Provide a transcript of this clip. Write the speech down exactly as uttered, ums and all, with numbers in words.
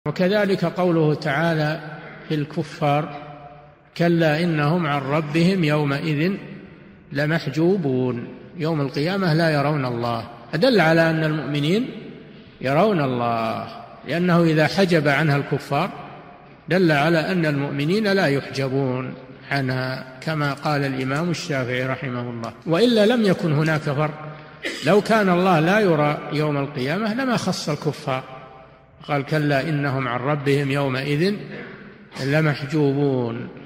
وكذلك قوله تعالى في الكفار: كلا إنهم عن ربهم يومئذ لمحجوبون. يوم القيامة لا يرون الله، أدل على أن المؤمنين يرون الله، لأنه إذا حجب عنها الكفار دل على أن المؤمنين لا يحجبون عنها، كما قال الإمام الشافعي رحمه الله. وإلا لم يكن هناك فرق، لو كان الله لا يرى يوم القيامة لما خص الكفار، قال: كلا إنهم عن ربهم يومئذ لمحجوبون.